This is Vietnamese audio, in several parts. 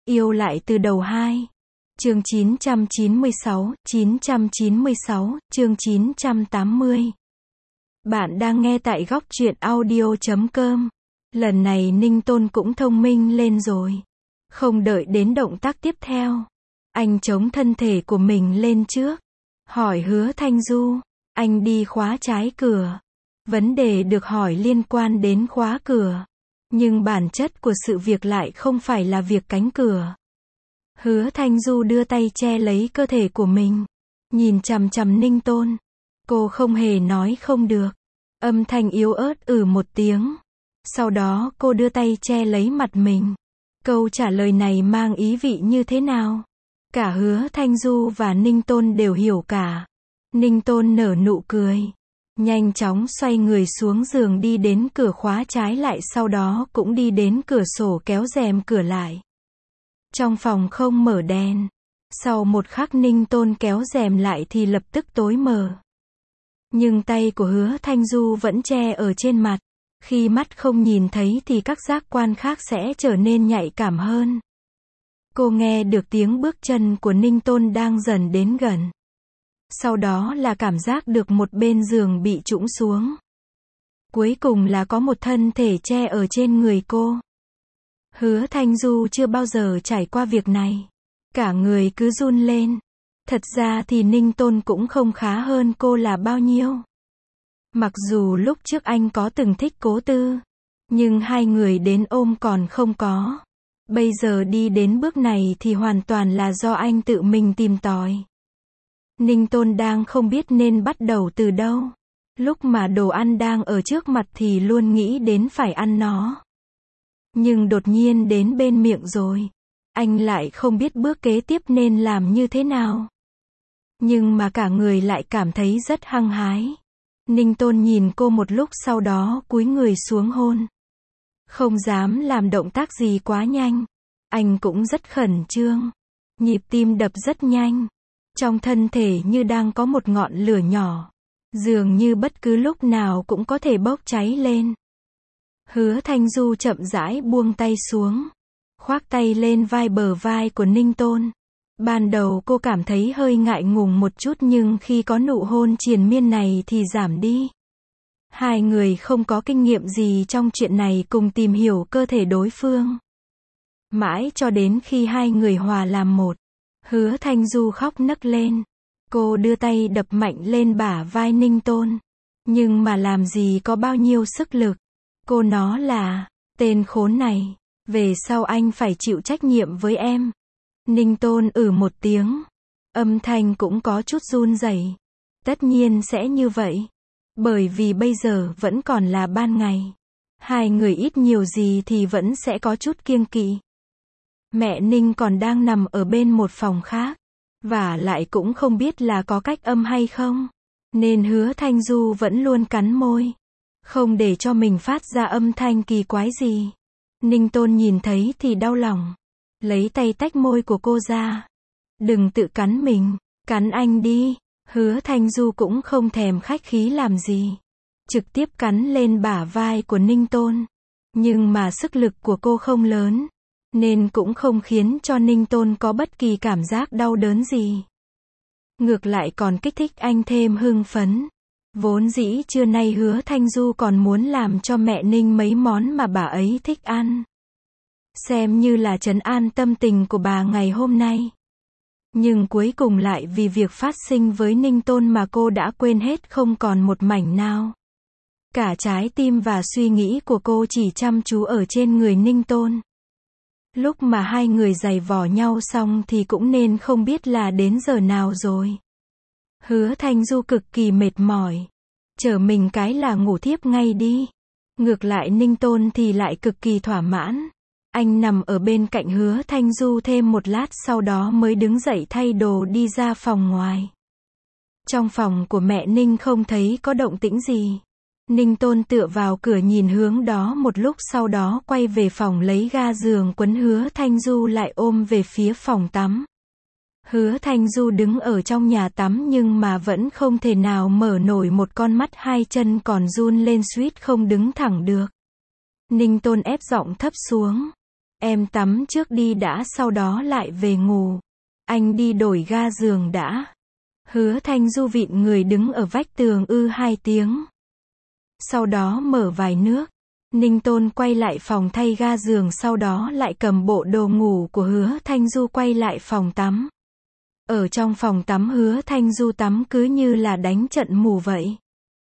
Yêu lại từ đầu 2. Chương 996, chương 980. Bạn đang nghe tại góc truyện audio.com. Lần này Ninh Tôn cũng thông minh lên rồi. Không đợi đến động tác tiếp theo, anh chống thân thể của mình lên trước, hỏi Hứa Thanh Du, anh đi khóa trái cửa. Vấn đề được hỏi liên quan đến khóa cửa, nhưng bản chất của sự việc lại không phải là việc cánh cửa. Hứa Thanh Du đưa tay che lấy cơ thể của mình, nhìn chằm chằm Ninh Tôn. Cô không hề nói không được, âm thanh yếu ớt một tiếng. Sau đó cô đưa tay che lấy mặt mình. Câu trả lời này mang ý vị như thế nào? Cả Hứa Thanh Du và Ninh Tôn đều hiểu cả. Ninh Tôn nở nụ cười, nhanh chóng xoay người xuống giường đi đến cửa khóa trái lại, sau đó cũng đi đến cửa sổ kéo rèm cửa lại. Trong phòng không mở đèn. Sau một khắc Ninh Tôn kéo rèm lại thì lập tức tối mờ. Nhưng tay của Hứa Thanh Du vẫn che ở trên mặt. Khi mắt không nhìn thấy thì các giác quan khác sẽ trở nên nhạy cảm hơn. Cô nghe được tiếng bước chân của Ninh Tôn đang dần đến gần. Sau đó là cảm giác được một bên giường bị trũng xuống. Cuối cùng là có một thân thể che ở trên người cô. Hứa Thanh Du chưa bao giờ trải qua việc này. Cả người cứ run lên. Thật ra thì Ninh Tôn cũng không khá hơn cô là bao nhiêu. Mặc dù lúc trước anh có từng thích Cố Tư, nhưng hai người đến ôm còn không có. Bây giờ đi đến bước này thì hoàn toàn là do anh tự mình tìm tòi. Ninh Tôn đang không biết nên bắt đầu từ đâu. Lúc mà đồ ăn đang ở trước mặt thì luôn nghĩ đến phải ăn nó. Nhưng đột nhiên đến bên miệng rồi, anh lại không biết bước kế tiếp nên làm như thế nào. Nhưng mà cả người lại cảm thấy rất hăng hái. Ninh Tôn nhìn cô một lúc, sau đó cúi người xuống hôn. Không dám làm động tác gì quá nhanh. Anh cũng rất khẩn trương. Nhịp tim đập rất nhanh. Trong thân thể như đang có một ngọn lửa nhỏ. Dường như bất cứ lúc nào cũng có thể bốc cháy lên. Hứa Thanh Du chậm rãi buông tay xuống, khoác tay lên bờ vai của Ninh Tôn. Ban đầu cô cảm thấy hơi ngại ngùng một chút, nhưng khi có nụ hôn triền miên này thì giảm đi. Hai người không có kinh nghiệm gì trong chuyện này, cùng tìm hiểu cơ thể đối phương. Mãi cho đến khi hai người hòa làm một, Hứa Thanh Du khóc nấc lên. Cô đưa tay đập mạnh lên bả vai Ninh Tôn. Nhưng mà làm gì có bao nhiêu sức lực. Cô nó là, tên khốn này, về sau anh phải chịu trách nhiệm với em. Ninh Tôn một tiếng. Âm thanh cũng có chút run rẩy. Tất nhiên sẽ như vậy. Bởi vì bây giờ vẫn còn là ban ngày. Hai người ít nhiều gì thì vẫn sẽ có chút kiêng kỵ. Mẹ Ninh còn đang nằm ở bên một phòng khác. Và lại cũng không biết là có cách âm hay không. Nên Hứa Thanh Du vẫn luôn cắn môi, không để cho mình phát ra âm thanh kỳ quái gì. Ninh Tôn nhìn thấy thì đau lòng. Lấy tay tách môi của cô ra. Đừng tự cắn mình, cắn anh đi. Hứa Thanh Du cũng không thèm khách khí làm gì. Trực tiếp cắn lên bả vai của Ninh Tôn. Nhưng mà sức lực của cô không lớn, nên cũng không khiến cho Ninh Tôn có bất kỳ cảm giác đau đớn gì. Ngược lại còn kích thích anh thêm hưng phấn. Vốn dĩ trưa nay Hứa Thanh Du còn muốn làm cho mẹ Ninh mấy món mà bà ấy thích ăn. Xem như là trấn an tâm tình của bà ngày hôm nay. Nhưng cuối cùng lại vì việc phát sinh với Ninh Tôn mà cô đã quên hết không còn một mảnh nào. Cả trái tim và suy nghĩ của cô chỉ chăm chú ở trên người Ninh Tôn. Lúc mà hai người giày vò nhau xong thì cũng nên không biết là đến giờ nào rồi. Hứa Thanh Du cực kỳ mệt mỏi. Chở mình cái là ngủ thiếp ngay đi. Ngược lại Ninh Tôn thì lại cực kỳ thỏa mãn. Anh nằm ở bên cạnh Hứa Thanh Du thêm một lát, sau đó mới đứng dậy thay đồ đi ra phòng ngoài. Trong phòng của mẹ Ninh không thấy có động tĩnh gì. Ninh Tôn tựa vào cửa nhìn hướng đó một lúc, sau đó quay về phòng lấy ga giường quấn Hứa Thanh Du lại ôm về phía phòng tắm. Hứa Thanh Du đứng ở trong nhà tắm nhưng mà vẫn không thể nào mở nổi một con mắt, hai chân còn run lên suýt không đứng thẳng được. Ninh Tôn ép giọng thấp xuống. Em tắm trước đi đã sau đó lại về ngủ. Anh đi đổi ga giường đã. Hứa Thanh Du vịn người đứng ở vách tường 2 tiếng. Sau đó mở vài nước. Ninh Tôn quay lại phòng thay ga giường, sau đó lại cầm bộ đồ ngủ của Hứa Thanh Du quay lại phòng tắm. Ở trong phòng tắm Hứa Thanh Du tắm cứ như là đánh trận mù vậy.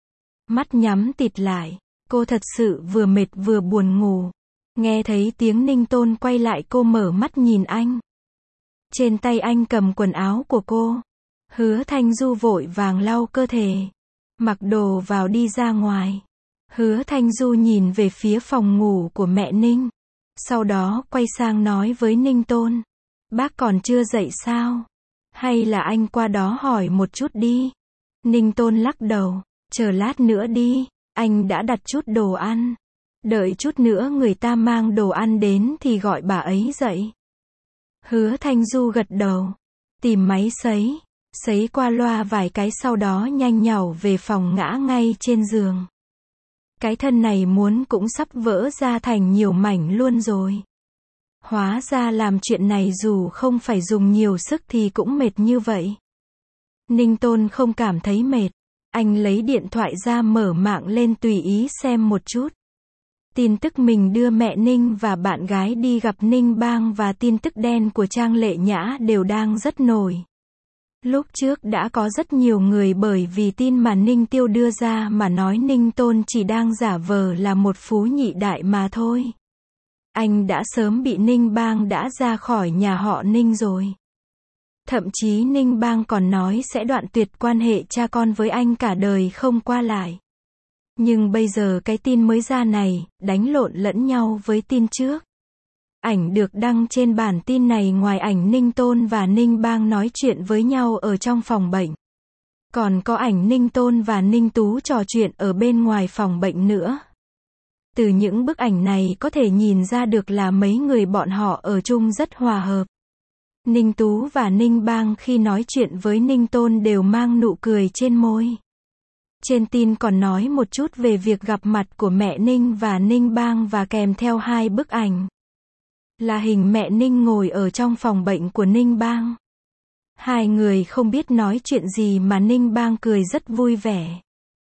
Mắt nhắm tịt lại, cô thật sự vừa mệt vừa buồn ngủ. Nghe thấy tiếng Ninh Tôn quay lại cô mở mắt nhìn anh. Trên tay anh cầm quần áo của cô. Hứa Thanh Du vội vàng lau cơ thể. Mặc đồ vào đi ra ngoài. Hứa Thanh Du nhìn về phía phòng ngủ của mẹ Ninh. Sau đó quay sang nói với Ninh Tôn. Bác còn chưa dậy sao? Hay là anh qua đó hỏi một chút đi? Ninh Tôn lắc đầu. Chờ lát nữa đi, anh đã đặt chút đồ ăn. Đợi chút nữa người ta mang đồ ăn đến thì gọi bà ấy dậy. Hứa Thanh Du gật đầu. Tìm máy sấy. Sấy qua loa vài cái sau đó nhanh nhảu về phòng ngã ngay trên giường. Cái thân này muốn cũng sắp vỡ ra thành nhiều mảnh luôn rồi. Hóa ra làm chuyện này dù không phải dùng nhiều sức thì cũng mệt như vậy. Ninh Tôn không cảm thấy mệt. Anh lấy điện thoại ra mở mạng lên tùy ý xem một chút. Tin tức mình đưa mẹ Ninh và bạn gái đi gặp Ninh Bang và tin tức đen của Trang Lệ Nhã đều đang rất nổi. Lúc trước đã có rất nhiều người bởi vì tin mà Ninh Tiêu đưa ra mà nói Ninh Tôn chỉ đang giả vờ là một phú nhị đại mà thôi. Anh đã sớm bị Ninh Bang đã ra khỏi nhà họ Ninh rồi. Thậm chí Ninh Bang còn nói sẽ đoạn tuyệt quan hệ cha con với anh cả đời không qua lại. Nhưng bây giờ cái tin mới ra này, đánh lộn lẫn nhau với tin trước. Ảnh được đăng trên bản tin này ngoài ảnh Ninh Tôn và Ninh Bang nói chuyện với nhau ở trong phòng bệnh. Còn có ảnh Ninh Tôn và Ninh Tú trò chuyện ở bên ngoài phòng bệnh nữa. Từ những bức ảnh này có thể nhìn ra được là mấy người bọn họ ở chung rất hòa hợp. Ninh Tú và Ninh Bang khi nói chuyện với Ninh Tôn đều mang nụ cười trên môi. Trên tin còn nói một chút về việc gặp mặt của mẹ Ninh và Ninh Bang và kèm theo 2 bức ảnh. Là hình mẹ Ninh ngồi ở trong phòng bệnh của Ninh Bang. 2 người không biết nói chuyện gì mà Ninh Bang cười rất vui vẻ.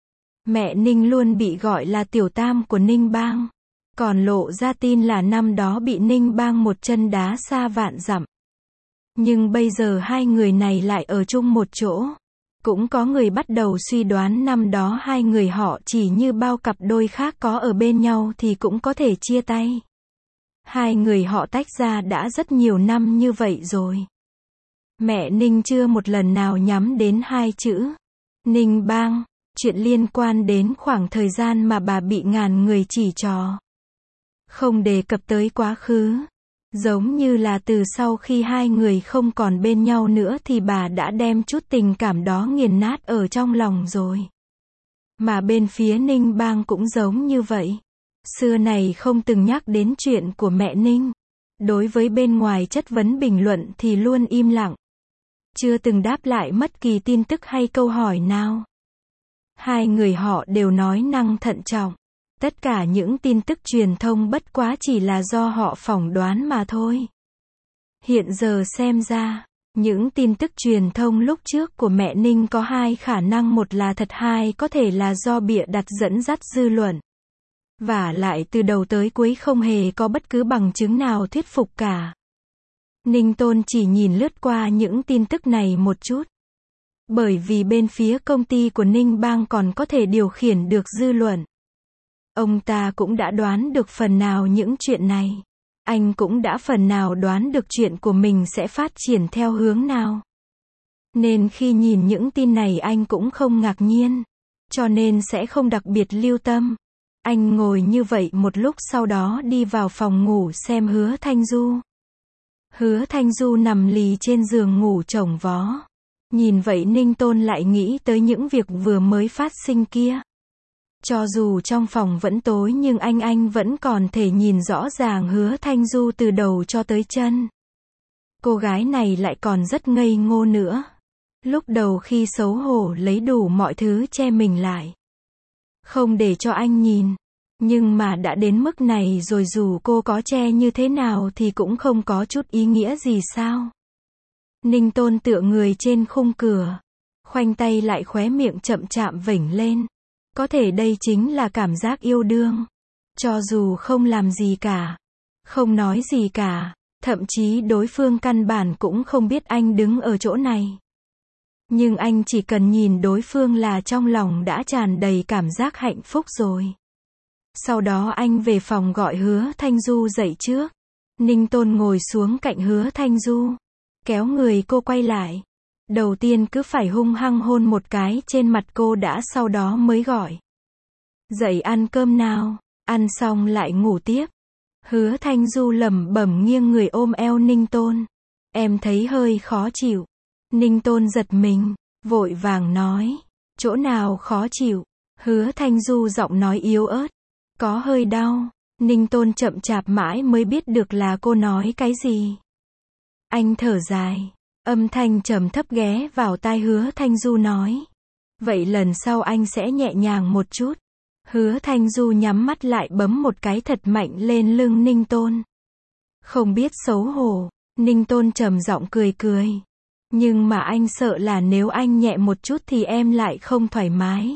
Mẹ Ninh luôn bị gọi là tiểu tam của Ninh Bang. Còn lộ ra tin là năm đó bị Ninh Bang một chân đá xa vạn dặm. Nhưng bây giờ 2 người này lại ở chung một chỗ. Cũng có người bắt đầu suy đoán năm đó 2 người họ chỉ như bao cặp đôi khác có ở bên nhau thì cũng có thể chia tay. 2 người họ tách ra đã rất nhiều năm như vậy rồi. Mẹ Ninh chưa một lần nào nhắm đến 2 chữ Ninh Bang. Chuyện liên quan đến khoảng thời gian mà bà bị ngàn người chỉ trỏ. Không đề cập tới quá khứ. Giống như là từ sau khi 2 người không còn bên nhau nữa thì bà đã đem chút tình cảm đó nghiền nát ở trong lòng rồi. Mà bên phía Ninh Bang cũng giống như vậy. Xưa này không từng nhắc đến chuyện của mẹ Ninh. Đối với bên ngoài chất vấn bình luận thì luôn im lặng. Chưa từng đáp lại bất kỳ tin tức hay câu hỏi nào. 2 người họ đều nói năng thận trọng. Tất cả những tin tức truyền thông bất quá chỉ là do họ phỏng đoán mà thôi. Hiện giờ xem ra, những tin tức truyền thông lúc trước của mẹ Ninh có 2 khả năng, một là thật, 2 có thể là do bịa đặt dẫn dắt dư luận. Và lại từ đầu tới cuối không hề có bất cứ bằng chứng nào thuyết phục cả. Ninh Tôn chỉ nhìn lướt qua những tin tức này một chút. Bởi vì bên phía công ty của Ninh Bang còn có thể điều khiển được dư luận. Ông ta cũng đã đoán được phần nào những chuyện này. Anh cũng đã phần nào đoán được chuyện của mình sẽ phát triển theo hướng nào. Nên khi nhìn những tin này anh cũng không ngạc nhiên. Cho nên sẽ không đặc biệt lưu tâm. Anh ngồi như vậy một lúc sau đó đi vào phòng ngủ xem Hứa Thanh Du. Hứa Thanh Du nằm lì trên giường ngủ chồng vó. Nhìn vậy Ninh Tôn lại nghĩ tới những việc vừa mới phát sinh kia. Cho dù trong phòng vẫn tối nhưng anh vẫn còn thể nhìn rõ ràng Hứa Thanh Du từ đầu cho tới chân. Cô gái này lại còn rất ngây ngô nữa. Lúc đầu khi xấu hổ lấy đủ mọi thứ che mình lại. Không để cho anh nhìn. Nhưng mà đã đến mức này rồi, dù cô có che như thế nào thì cũng không có chút ý nghĩa gì sao? Ninh Tôn tựa người trên khung cửa, khoanh tay lại, khóe miệng chậm chạm vểnh lên. Có thể đây chính là cảm giác yêu đương. Cho dù không làm gì cả, không nói gì cả, thậm chí đối phương căn bản cũng không biết anh đứng ở chỗ này. Nhưng anh chỉ cần nhìn đối phương là trong lòng đã tràn đầy cảm giác hạnh phúc rồi. Sau đó anh về phòng gọi Hứa Thanh Du dậy trước. Ninh Tôn ngồi xuống cạnh Hứa Thanh Du, kéo người cô quay lại. Đầu tiên cứ phải hung hăng hôn một cái trên mặt cô đã, sau đó mới gọi. Dậy ăn cơm nào, ăn xong lại ngủ tiếp. Hứa Thanh Du lẩm bẩm nghiêng người ôm eo Ninh Tôn. Em thấy hơi khó chịu. Ninh Tôn giật mình, vội vàng nói. Chỗ nào khó chịu? Hứa Thanh Du giọng nói yếu ớt. Có hơi đau. Ninh Tôn chậm chạp mãi mới biết được là cô nói cái gì. Anh thở dài, âm thanh trầm thấp ghé vào tai Hứa Thanh Du nói. Vậy lần sau anh sẽ nhẹ nhàng một chút. Hứa Thanh Du nhắm mắt lại bấm một cái thật mạnh lên lưng Ninh Tôn. Không biết xấu hổ, Ninh Tôn trầm giọng cười cười. Nhưng mà anh sợ là nếu anh nhẹ một chút thì em lại không thoải mái.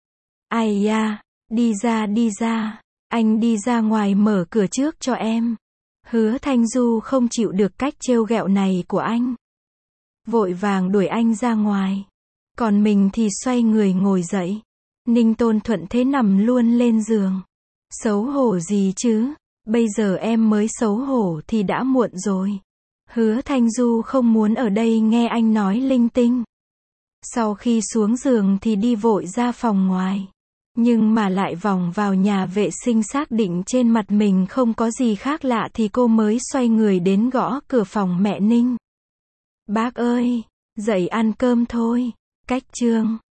Ai da, đi ra, anh đi ra ngoài mở cửa trước cho em. Hứa Thanh Du không chịu được cách trêu ghẹo này của anh, vội vàng đuổi anh ra ngoài. Còn mình thì xoay người ngồi dậy. Ninh Tôn thuận thế nằm luôn lên giường. Xấu hổ gì chứ, bây giờ em mới xấu hổ thì đã muộn rồi. Hứa Thanh Du không muốn ở đây nghe anh nói linh tinh. Sau khi xuống giường thì đi vội ra phòng ngoài. Nhưng mà lại vòng vào nhà vệ sinh xác định trên mặt mình không có gì khác lạ thì cô mới xoay người đến gõ cửa phòng mẹ Ninh. Bác ơi, dậy ăn cơm thôi. Cách chương